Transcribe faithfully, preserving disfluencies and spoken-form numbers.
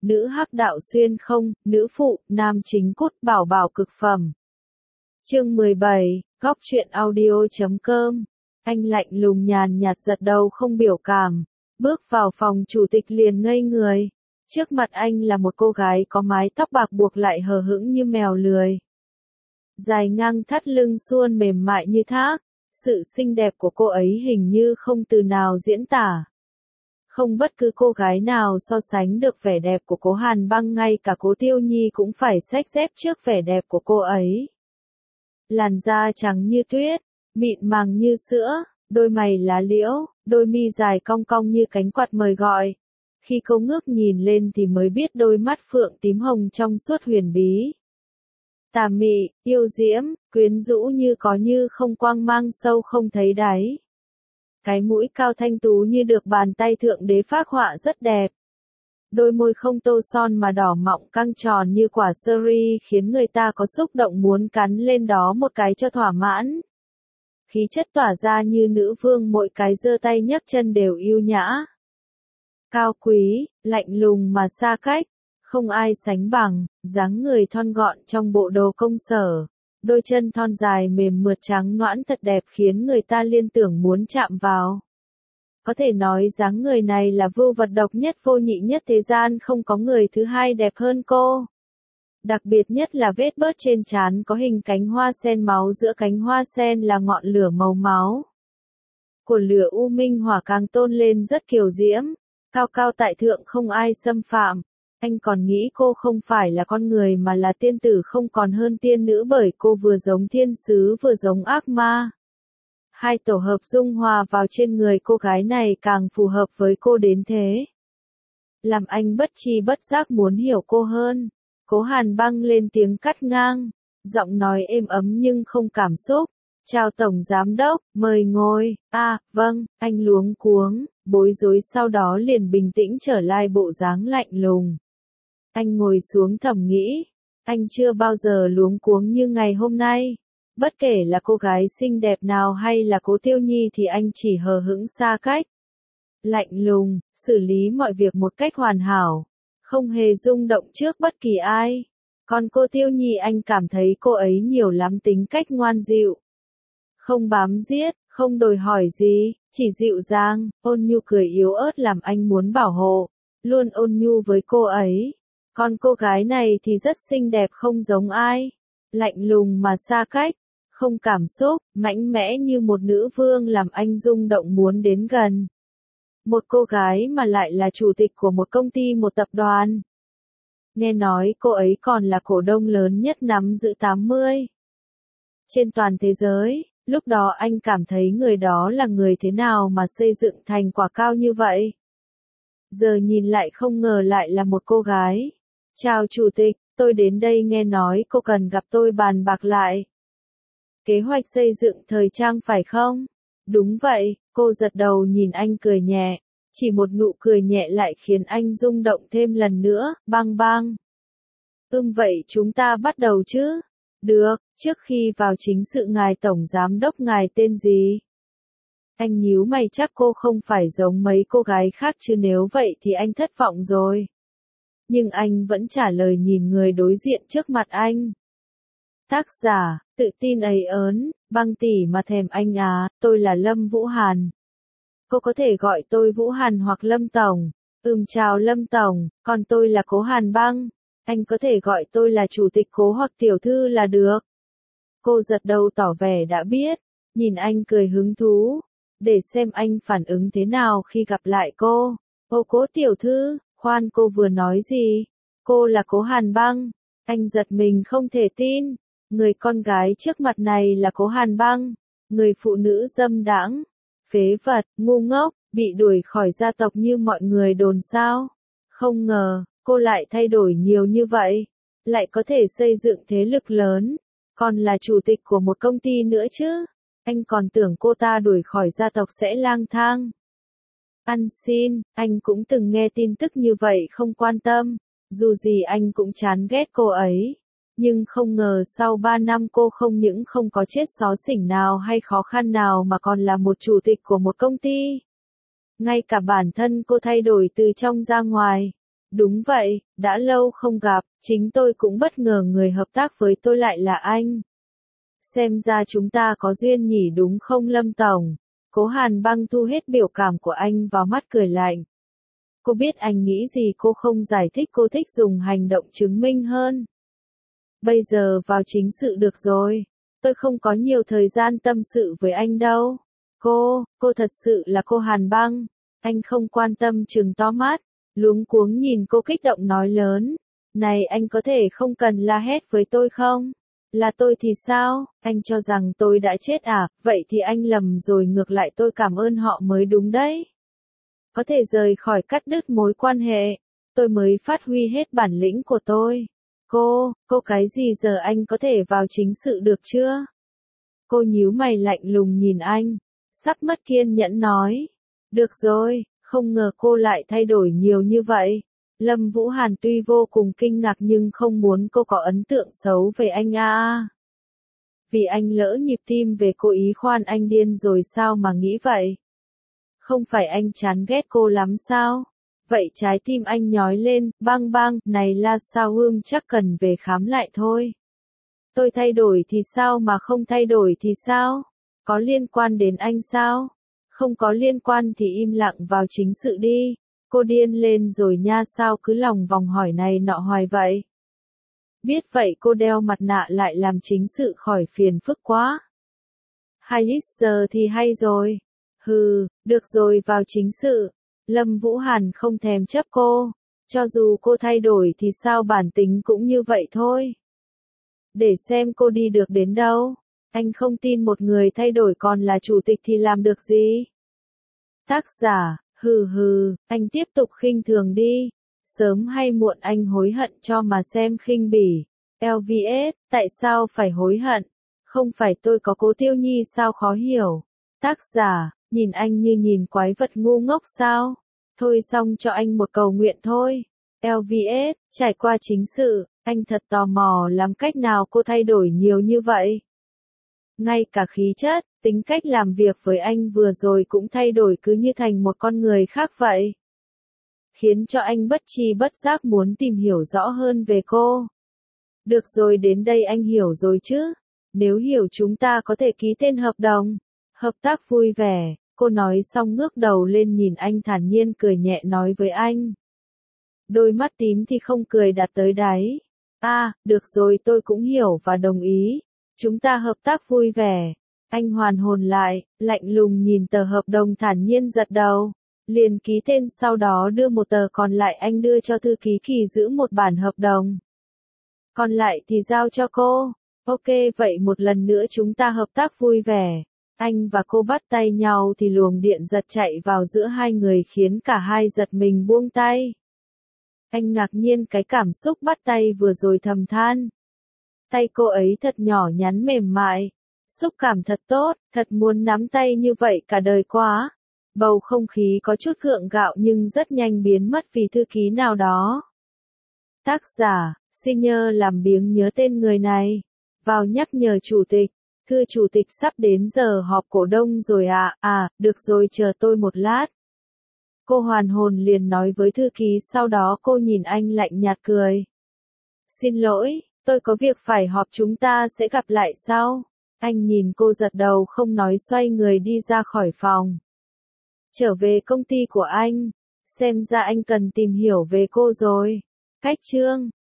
nữ hắc đạo xuyên không, nữ phụ, nam chính cốt bảo bảo cực phẩm. Chương mười bảy, góc truyện audio chấm com. Anh lạnh lùng nhàn nhạt giật đầu không biểu cảm, bước vào phòng chủ tịch liền ngây người. Trước mặt anh là một cô gái có mái tóc bạc buộc lại hờ hững như mèo lười. Dài ngang thắt lưng suôn mềm mại như thác, sự xinh đẹp của cô ấy hình như không từ nào diễn tả. Không bất cứ cô gái nào so sánh được vẻ đẹp của cố Hàn Băng, ngay cả cố Tiêu Nhi cũng phải xách xếp trước vẻ đẹp của cô ấy. Làn da trắng như tuyết, mịn màng như sữa, đôi mày lá liễu, đôi mi dài cong cong như cánh quạt mời gọi. Khi cô ngước nhìn lên thì mới biết đôi mắt phượng tím hồng trong suốt huyền bí. Tà mị, yêu diễm, quyến rũ như có như không, quang mang sâu không thấy đáy. Cái mũi cao thanh tú như được bàn tay thượng đế phác họa rất đẹp. Đôi môi không tô son mà đỏ mọng căng tròn như quả seri khiến người ta có xúc động muốn cắn lên đó một cái cho thỏa mãn. Khí chất tỏa ra như nữ vương, mỗi cái giơ tay nhấc chân đều yêu nhã. Cao quý, lạnh lùng mà xa cách, không ai sánh bằng, dáng người thon gọn trong bộ đồ công sở. Đôi chân thon dài mềm mượt trắng nõn thật đẹp khiến người ta liên tưởng muốn chạm vào. Có thể nói dáng người này là vưu vật độc nhất vô nhị nhất thế gian, không có người thứ hai đẹp hơn cô. Đặc biệt nhất là vết bớt trên trán có hình cánh hoa sen, máu giữa cánh hoa sen là ngọn lửa màu máu. Của lửa u minh hỏa càng tôn lên rất kiều diễm, cao cao tại thượng không ai xâm phạm. Anh còn nghĩ cô không phải là con người mà là tiên tử, không còn hơn tiên nữ, bởi cô vừa giống thiên sứ vừa giống ác ma. Hai tổ hợp dung hòa vào trên người cô gái này càng phù hợp với cô đến thế. Làm anh bất tri bất giác muốn hiểu cô hơn. Cố Hàn Băng lên tiếng cắt ngang, giọng nói êm ấm nhưng không cảm xúc. Chào Tổng Giám Đốc, mời ngồi. À, vâng, anh luống cuống, bối rối, sau đó liền bình tĩnh trở lại bộ dáng lạnh lùng. Anh ngồi xuống thầm nghĩ, anh chưa bao giờ luống cuống như ngày hôm nay. Bất kể là cô gái xinh đẹp nào hay là cố Tiêu Nhi thì anh chỉ hờ hững xa cách. Lạnh lùng, xử lý mọi việc một cách hoàn hảo, không hề rung động trước bất kỳ ai. Còn cô Tiêu Nhi, anh cảm thấy cô ấy nhiều lắm tính cách ngoan dịu. Không bám giết, không đòi hỏi gì, chỉ dịu dàng, ôn nhu cười yếu ớt làm anh muốn bảo hộ, luôn ôn nhu với cô ấy. Còn cô gái này thì rất xinh đẹp không giống ai, lạnh lùng mà xa cách, không cảm xúc, mạnh mẽ như một nữ vương làm anh rung động muốn đến gần. Một cô gái mà lại là chủ tịch của một công ty, một tập đoàn. Nghe nói cô ấy còn là cổ đông lớn nhất nắm giữ tám mươi trên toàn thế giới. Lúc đó anh cảm thấy người đó là người thế nào mà xây dựng thành quả cao như vậy. Giờ nhìn lại không ngờ lại là một cô gái. Chào chủ tịch, tôi đến đây nghe nói cô cần gặp tôi bàn bạc lại. Kế hoạch xây dựng thời trang phải không? Đúng vậy, cô giật đầu nhìn anh cười nhẹ. Chỉ một nụ cười nhẹ lại khiến anh rung động thêm lần nữa, bang bang. Ừm, vậy chúng ta bắt đầu chứ? Được, trước khi vào chính sự, ngài Tổng Giám Đốc, ngài tên gì? Anh nhíu mày, chắc cô không phải giống mấy cô gái khác chứ, nếu vậy thì anh thất vọng rồi. Nhưng anh vẫn trả lời nhìn người đối diện trước mặt anh. Tác giả, tự tin ấy ớn, Băng tỷ mà thèm anh à, tôi là Lâm Vũ Hàn. Cô có thể gọi tôi Vũ Hàn hoặc Lâm Tổng. Ừm, chào Lâm Tổng, còn tôi là Cố Hàn Băng. Anh có thể gọi tôi là chủ tịch Cố hoặc tiểu thư là được. Cô giật đầu tỏ vẻ đã biết, nhìn anh cười hứng thú, để xem anh phản ứng thế nào khi gặp lại cô. Ô Cố tiểu thư, khoan, cô vừa nói gì? Cô là Cố Hàn Băng. Anh giật mình không thể tin, người con gái trước mặt này là Cố Hàn Băng, người phụ nữ dâm đãng, phế vật, ngu ngốc, bị đuổi khỏi gia tộc như mọi người đồn sao? Không ngờ, cô lại thay đổi nhiều như vậy, lại có thể xây dựng thế lực lớn, còn là chủ tịch của một công ty nữa chứ. Anh còn tưởng cô ta đuổi khỏi gia tộc sẽ lang thang. Ăn xin, anh cũng từng nghe tin tức như vậy, không quan tâm, dù gì anh cũng chán ghét cô ấy. Nhưng không ngờ sau ba năm cô không những không có chết xó xỉnh nào hay khó khăn nào mà còn là một chủ tịch của một công ty. Ngay cả bản thân cô thay đổi từ trong ra ngoài. Đúng vậy, đã lâu không gặp, chính tôi cũng bất ngờ người hợp tác với tôi lại là anh. Xem ra chúng ta có duyên nhỉ đúng không Lâm Tổng? Cố Hàn Băng thu hết biểu cảm của anh vào mắt cười lạnh. Cô biết anh nghĩ gì cô không giải thích cô thích dùng hành động chứng minh hơn. Bây giờ vào chính sự được rồi. Tôi không có nhiều thời gian tâm sự với anh đâu. Cô, cô thật sự là cô Hàn Băng. Anh không quan tâm trừng to mắt, luống cuống nhìn cô kích động nói lớn. Này anh có thể không cần la hét với tôi không? Là tôi thì sao? Anh cho rằng tôi đã chết à? Vậy thì anh lầm rồi ngược lại tôi cảm ơn họ mới đúng đấy. Có thể rời khỏi cắt đứt mối quan hệ. Tôi mới phát huy hết bản lĩnh của tôi. Cô, cô cái gì giờ anh có thể vào chính sự được chưa? Cô nhíu mày lạnh lùng nhìn anh. Sắp mất kiên nhẫn nói. Được rồi, không ngờ cô lại thay đổi nhiều như vậy. Lâm Vũ Hàn tuy vô cùng kinh ngạc nhưng không muốn cô có ấn tượng xấu về anh à. Vì anh lỡ nhịp tim về cô ý khoan anh điên rồi sao mà nghĩ vậy? Không phải anh chán ghét cô lắm sao? Vậy trái tim anh nhói lên, bang bang, này La Sao Hương chắc cần về khám lại thôi. Tôi thay đổi thì sao mà không thay đổi thì sao? Có liên quan đến anh sao? Không có liên quan thì im lặng vào chính sự đi. Cô điên lên rồi nha sao cứ lòng vòng hỏi này nọ hoài vậy? Biết vậy cô đeo mặt nạ lại làm chính sự khỏi phiền phức quá. Hai lít giờ thì hay rồi. Hừ, được rồi vào chính sự. Lâm Vũ Hàn không thèm chấp cô. Cho dù cô thay đổi thì sao bản tính cũng như vậy thôi. Để xem cô đi được đến đâu. Anh không tin một người thay đổi còn là chủ tịch thì làm được gì. Tác giả, hừ hừ, anh tiếp tục khinh thường đi. Sớm hay muộn anh hối hận cho mà xem khinh bỉ. lờ vê ét, tại sao phải hối hận? Không phải tôi có Cố Tiêu Nhi sao khó hiểu. Tác giả, nhìn anh như nhìn quái vật ngu ngốc sao? Thôi xong cho anh một cầu nguyện thôi. lờ vê ét, trải qua chính sự, anh thật tò mò làm cách nào cô thay đổi nhiều như vậy. Ngay cả khí chất, tính cách làm việc với anh vừa rồi cũng thay đổi cứ như thành một con người khác vậy. Khiến cho anh bất tri bất giác muốn tìm hiểu rõ hơn về cô. Được rồi đến đây anh hiểu rồi chứ. Nếu hiểu chúng ta có thể ký tên hợp đồng. Hợp tác vui vẻ, cô nói xong ngước đầu lên nhìn anh thản nhiên cười nhẹ nói với anh. Đôi mắt tím thì không cười đạt tới đáy. À, được rồi tôi cũng hiểu và đồng ý. Chúng ta hợp tác vui vẻ. Anh hoàn hồn lại, lạnh lùng nhìn tờ hợp đồng thản nhiên giật đầu. Liền ký tên sau đó đưa một tờ còn lại anh đưa cho thư ký Kỳ giữ một bản hợp đồng. Còn lại thì giao cho cô. Ok vậy một lần nữa chúng ta hợp tác vui vẻ. Anh và cô bắt tay nhau thì luồng điện giật chạy vào giữa hai người khiến cả hai giật mình buông tay. Anh ngạc nhiên cái cảm xúc bắt tay vừa rồi thầm than. Tay cô ấy thật nhỏ nhắn mềm mại. Xúc cảm thật tốt, thật muốn nắm tay như vậy cả đời quá. Bầu không khí có chút gượng gạo nhưng rất nhanh biến mất vì thư ký nào đó. Tác giả, xin nhờ làm biếng nhớ tên người này. Vào nhắc nhở chủ tịch. Thưa chủ tịch sắp đến giờ họp cổ đông rồi à, à, được rồi chờ tôi một lát. Cô hoàn hồn liền nói với thư ký sau đó cô nhìn anh lạnh nhạt cười. Xin lỗi, tôi có việc phải họp chúng ta sẽ gặp lại sau. Anh nhìn cô giật đầu không nói xoay người đi ra khỏi phòng. Trở về công ty của anh. Xem ra anh cần tìm hiểu về cô rồi. Cách chương